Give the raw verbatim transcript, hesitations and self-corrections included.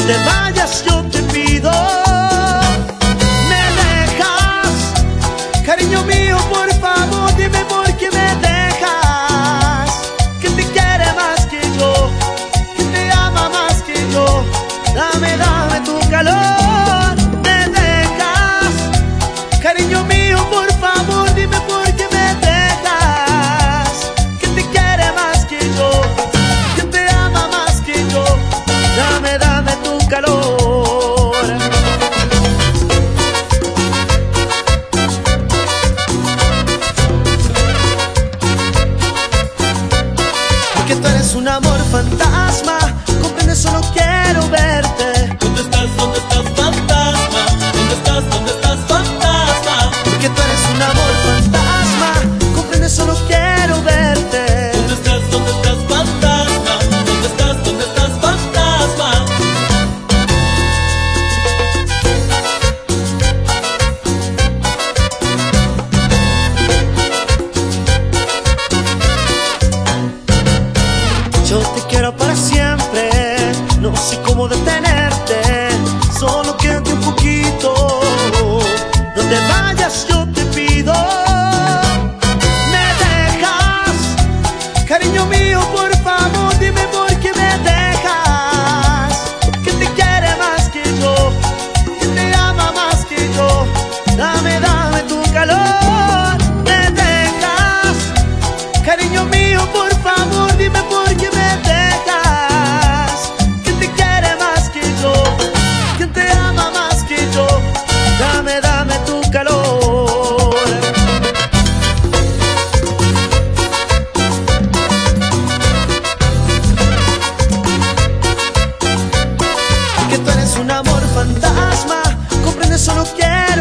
donde vayas yo te pido. Me dejas, cariño mío, por favor, dime por qué me dejas. Que te quiere más que yo, que te ama más que yo. Dame, dame tu calor. Me dejas, cariño mío, por favor, dime por qué me dejas. Que te quiere más que yo, que te ama más que yo. Dame, dame tu calor. Porque tú eres un amor fantasma, comprende, solo quiero verte. ¿Dónde estás? ¿Dónde estás, fantasma? ¿Dónde estás? ¿Dónde estás, fantasma? Porque tú eres un amor fantasma, comprende, solo quiero verte. ¿Dónde estás? ¿Dónde estás, fantasma? ¿Dónde estás? ¿Dónde estás, fantasma? Yo te quiero para siempre, no sé cómo detenerte, solo quédate un poquito. Donde vayas yo te pido. Me dejas, cariño mío, por favor, dime por qué me dejas. Que te quiere más que yo, que te ama más que yo. Dame, dame tu calor. Me dejas, cariño mío, por favor, dime por qué me dejas. Que te quiere más que yo, que te ama más que yo. Dame, dame tu calor. Que tú eres un amor fantasma, comprende, solo quiero